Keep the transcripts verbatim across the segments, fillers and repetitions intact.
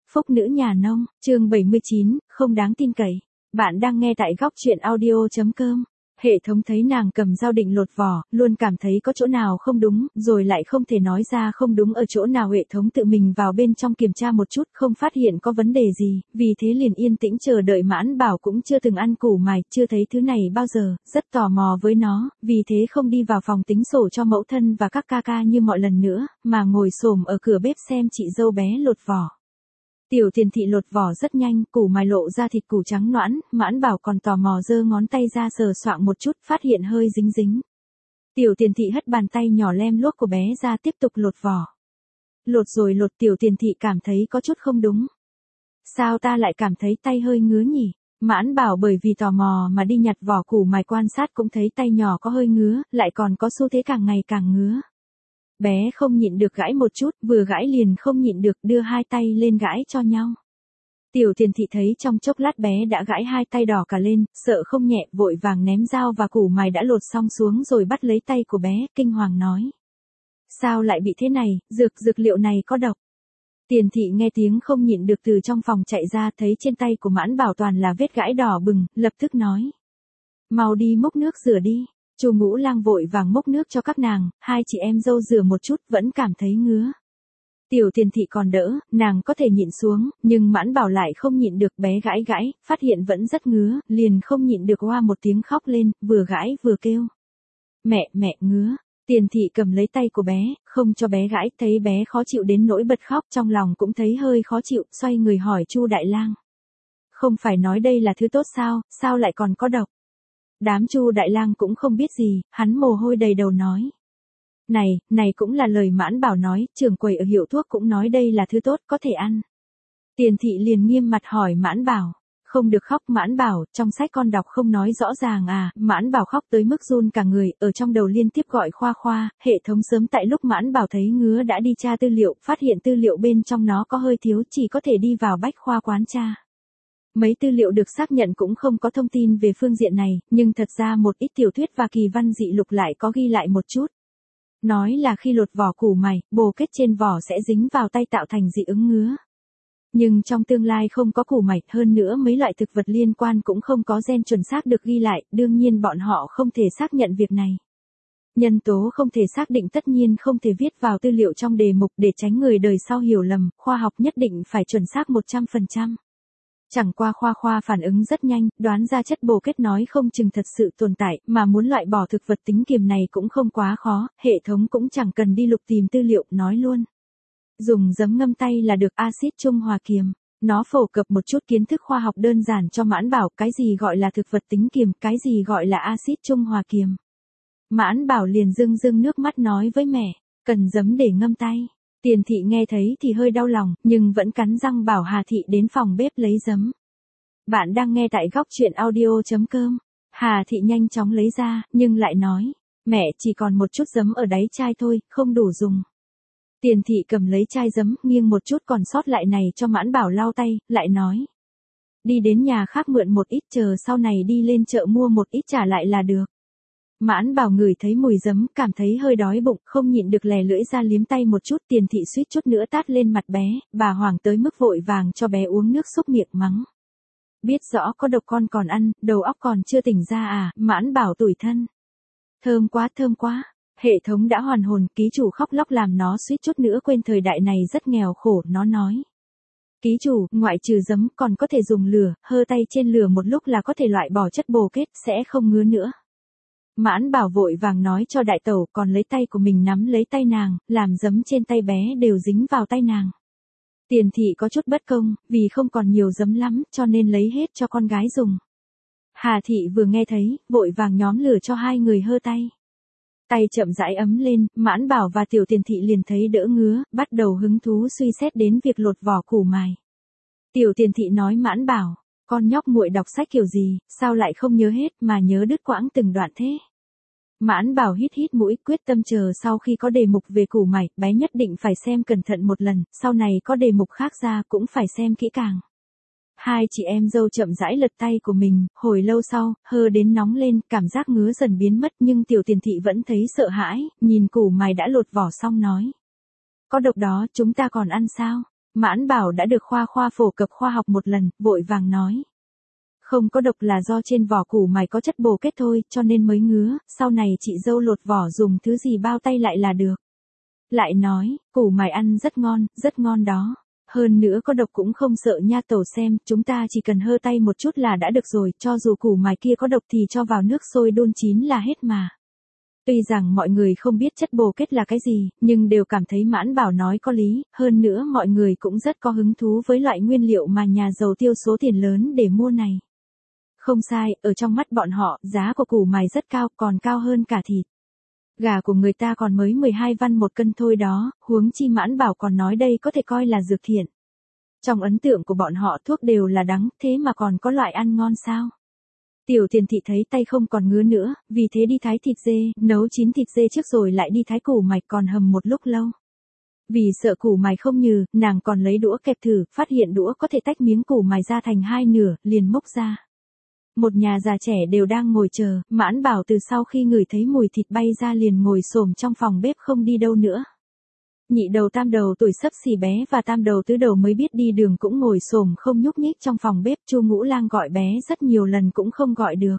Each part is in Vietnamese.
Phúc nữ nhà nông, chương bảy mươi chín, không đáng tin cậy. Bạn đang nghe tại góc truyện audio.com. Hệ thống thấy nàng cầm dao định lột vỏ, luôn cảm thấy có chỗ nào không đúng, rồi lại không thể nói ra không đúng ở chỗ nào. Hệ thống tự mình vào bên trong kiểm tra một chút, không phát hiện có vấn đề gì, vì thế liền yên tĩnh chờ đợi. Mãn Bảo cũng chưa từng ăn củ mài, chưa thấy thứ này bao giờ, rất tò mò với nó, vì thế không đi vào phòng tính sổ cho mẫu thân và các ca ca như mọi lần nữa, mà ngồi xổm ở cửa bếp xem chị dâu bé lột vỏ. Tiểu Tiền Thị lột vỏ rất nhanh, củ mài lộ ra thịt củ trắng nõn, Mãn Bảo còn tò mò giơ ngón tay ra sờ soạng một chút, phát hiện hơi dính dính. Tiểu Tiền Thị hất bàn tay nhỏ lem luốc của bé ra tiếp tục lột vỏ. Lột rồi lột, Tiểu Tiền Thị cảm thấy có chút không đúng. Sao ta lại cảm thấy tay hơi ngứa nhỉ? Mãn Bảo bởi vì tò mò mà đi nhặt vỏ củ mài quan sát cũng thấy tay nhỏ có hơi ngứa, lại còn có xu thế càng ngày càng ngứa. Bé không nhịn được gãi một chút, vừa gãi liền không nhịn được đưa hai tay lên gãi cho nhau. Tiểu Tiền Thị thấy trong chốc lát bé đã gãi hai tay đỏ cả lên, sợ không nhẹ, vội vàng ném dao và củ mài đã lột xong xuống rồi bắt lấy tay của bé, kinh hoàng nói. Sao lại bị thế này, dược dược liệu này có độc. Tiền Thị nghe tiếng không nhịn được từ trong phòng chạy ra, thấy trên tay của Mãn Bảo toàn là vết gãi đỏ bừng, lập tức nói. Mau đi múc nước rửa đi. Chu Ngũ Lang vội vàng múc nước cho các nàng, hai chị em dâu rửa một chút vẫn cảm thấy ngứa. Tiểu Tiền Thị còn đỡ, nàng có thể nhịn xuống, nhưng Mãn Bảo lại không nhịn được, bé gãi gãi, phát hiện vẫn rất ngứa, liền không nhịn được oa một tiếng khóc lên, vừa gãi vừa kêu. Mẹ, mẹ ngứa. Tiền Thị cầm lấy tay của bé, không cho bé gãi, thấy bé khó chịu đến nỗi bật khóc, trong lòng cũng thấy hơi khó chịu, xoay người hỏi Chu Đại Lang. Không phải nói đây là thứ tốt sao, sao lại còn có độc? Đám Chu Đại Lang cũng không biết gì, hắn mồ hôi đầy đầu nói. Này, này cũng là lời Mãn Bảo nói, trưởng quầy ở hiệu thuốc cũng nói đây là thứ tốt, có thể ăn. Tiền Thị liền nghiêm mặt hỏi Mãn Bảo. Không được khóc. Mãn Bảo, trong sách con đọc không nói rõ ràng à. Mãn Bảo khóc tới mức run cả người, ở trong đầu liên tiếp gọi khoa khoa. Hệ thống sớm tại lúc Mãn Bảo thấy ngứa đã đi tra tư liệu, phát hiện tư liệu bên trong nó có hơi thiếu, chỉ có thể đi vào bách khoa quán tra. Mấy tư liệu được xác nhận cũng không có thông tin về phương diện này, nhưng thật ra một ít tiểu thuyết và kỳ văn dị lục lại có ghi lại một chút. Nói là khi lột vỏ củ mài, bồ kết trên vỏ sẽ dính vào tay tạo thành dị ứng ngứa. Nhưng trong tương lai không có củ mài, hơn nữa mấy loại thực vật liên quan cũng không có gen chuẩn xác được ghi lại, đương nhiên bọn họ không thể xác nhận việc này. Nhân tố không thể xác định tất nhiên không thể viết vào tư liệu trong đề mục để tránh người đời sau hiểu lầm, khoa học nhất định phải chuẩn xác một trăm phần trăm. Chẳng qua khoa khoa phản ứng rất nhanh, đoán ra chất bồ kết nói không chừng thật sự tồn tại, mà muốn loại bỏ thực vật tính kiềm này cũng không quá khó, hệ thống cũng chẳng cần đi lục tìm tư liệu, nói luôn. Dùng giấm ngâm tay là được, axit trung hòa kiềm. Nó phổ cập một chút kiến thức khoa học đơn giản cho Mãn Bảo, cái gì gọi là thực vật tính kiềm, cái gì gọi là axit trung hòa kiềm. Mãn Bảo liền rưng rưng nước mắt nói với mẹ, cần giấm để ngâm tay. Tiền Thị nghe thấy thì hơi đau lòng, nhưng vẫn cắn răng bảo Hà Thị đến phòng bếp lấy giấm. Bạn đang nghe tại góc truyện audio.com. Hà Thị nhanh chóng lấy ra, nhưng lại nói, mẹ chỉ còn một chút giấm ở đáy chai thôi, không đủ dùng. Tiền Thị cầm lấy chai giấm, nghiêng một chút còn sót lại này cho Mãn Bảo lau tay, lại nói. Đi đến nhà khác mượn một ít, chờ sau này đi lên chợ mua một ít trả lại là được. Mãn Bảo ngửi thấy mùi giấm, cảm thấy hơi đói bụng, không nhịn được lè lưỡi ra liếm tay một chút. Tiền Thị suýt chút nữa tát lên mặt bé, bà hoảng tới mức vội vàng cho bé uống nước xúc miệng mắng. Biết rõ có độc con còn ăn, đầu óc còn chưa tỉnh ra à. Mãn Bảo tủi thân. Thơm quá, thơm quá. Hệ thống đã hoàn hồn, ký chủ khóc lóc làm nó suýt chút nữa quên thời đại này rất nghèo khổ, nó nói. Ký chủ, ngoại trừ giấm còn có thể dùng lửa, hơ tay trên lửa một lúc là có thể loại bỏ chất bồ kết, sẽ không ngứa nữa. Mãn Bảo vội vàng nói cho đại tẩu, còn lấy tay của mình nắm lấy tay nàng, làm giấm trên tay bé đều dính vào tay nàng. Tiền Thị có chút bất công, vì không còn nhiều giấm lắm, cho nên lấy hết cho con gái dùng. Hà Thị vừa nghe thấy, vội vàng nhóm lửa cho hai người hơ tay. Tay chậm rãi ấm lên, Mãn Bảo và Tiểu Tiền Thị liền thấy đỡ ngứa, bắt đầu hứng thú suy xét đến việc lột vỏ củ mài. Tiểu Tiền Thị nói Mãn Bảo, con nhóc muội đọc sách kiểu gì, sao lại không nhớ hết mà nhớ đứt quãng từng đoạn thế? Mãn Bảo hít hít mũi, quyết tâm chờ sau khi có đề mục về củ mài, bé nhất định phải xem cẩn thận một lần, sau này có đề mục khác ra cũng phải xem kỹ càng. Hai chị em dâu chậm rãi lật tay của mình, hồi lâu sau, hơ đến nóng lên, cảm giác ngứa dần biến mất, nhưng Tiểu Tiền Thị vẫn thấy sợ hãi, nhìn củ mài đã lột vỏ xong nói. Có độc đó, chúng ta còn ăn sao? Mãn Bảo đã được Khoa Khoa phổ cập khoa học một lần, vội vàng nói. Không có độc là do trên vỏ củ mài có chất bồ kết thôi, cho nên mới ngứa, sau này chị dâu lột vỏ dùng thứ gì bao tay lại là được. Lại nói, củ mài ăn rất ngon, rất ngon đó. Hơn nữa có độc cũng không sợ nha tẩu xem, chúng ta chỉ cần hơ tay một chút là đã được rồi, cho dù củ mài kia có độc thì cho vào nước sôi đun chín là hết mà. Tuy rằng mọi người không biết chất bồ kết là cái gì, nhưng đều cảm thấy Mãn Bảo nói có lý, hơn nữa mọi người cũng rất có hứng thú với loại nguyên liệu mà nhà giàu tiêu số tiền lớn để mua này. Không sai, ở trong mắt bọn họ, giá của củ mài rất cao, còn cao hơn cả thịt. Gà của người ta còn mới mười hai văn một cân thôi đó, huống chi Mãn Bảo còn nói đây có thể coi là dược thiện. Trong ấn tượng của bọn họ thuốc đều là đắng, thế mà còn có loại ăn ngon sao? Tiểu Tiền Thị thấy tay không còn ngứa nữa, vì thế đi thái thịt dê, nấu chín thịt dê trước rồi lại đi thái củ mài còn hầm một lúc lâu. Vì sợ củ mài không nhừ, nàng còn lấy đũa kẹp thử, phát hiện đũa có thể tách miếng củ mài ra thành hai nửa, liền mốc ra. Một nhà già trẻ đều đang ngồi chờ, Mãn Bảo từ sau khi ngửi thấy mùi thịt bay ra liền ngồi xổm trong phòng bếp không đi đâu nữa. Nhị đầu tam đầu tuổi xấp xỉ bé và tam đầu tứ đầu mới biết đi đường cũng ngồi xổm không nhúc nhích trong phòng bếp. Chu Ngũ Lang gọi bé rất nhiều lần cũng không gọi được.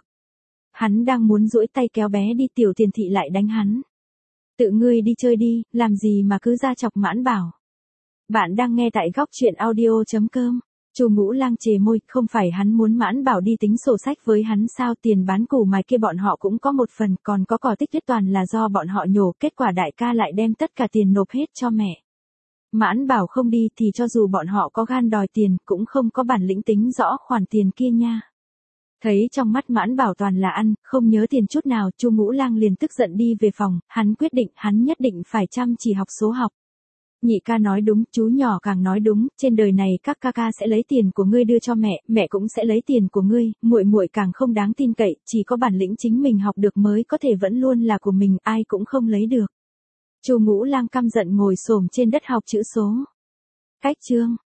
Hắn đang muốn duỗi tay kéo bé đi, Tiểu Tiền Thị lại đánh hắn. Tự ngươi đi chơi đi, làm gì mà cứ ra chọc Mãn Bảo. Bạn đang nghe tại góc truyện audio chấm com. Chu Ngũ Lang chề môi, không phải hắn muốn Mãn Bảo đi tính sổ sách với hắn sao, tiền bán củ mài kia bọn họ cũng có một phần, còn có cỏ tích tuyết toàn là do bọn họ nhổ, kết quả đại ca lại đem tất cả tiền nộp hết cho mẹ. Mãn Bảo không đi thì cho dù bọn họ có gan đòi tiền, cũng không có bản lĩnh tính rõ khoản tiền kia nha. Thấy trong mắt Mãn Bảo toàn là ăn, không nhớ tiền chút nào, Chu Ngũ Lang liền tức giận đi về phòng, hắn quyết định hắn nhất định phải chăm chỉ học số học. Nhị ca nói đúng, chú nhỏ càng nói đúng, trên đời này các ca ca sẽ lấy tiền của ngươi đưa cho mẹ, mẹ cũng sẽ lấy tiền của ngươi, muội muội càng không đáng tin cậy, chỉ có bản lĩnh chính mình học được mới có thể vẫn luôn là của mình, ai cũng không lấy được. Chu Ngũ Lang căm giận ngồi xổm trên đất học chữ số. Cách chương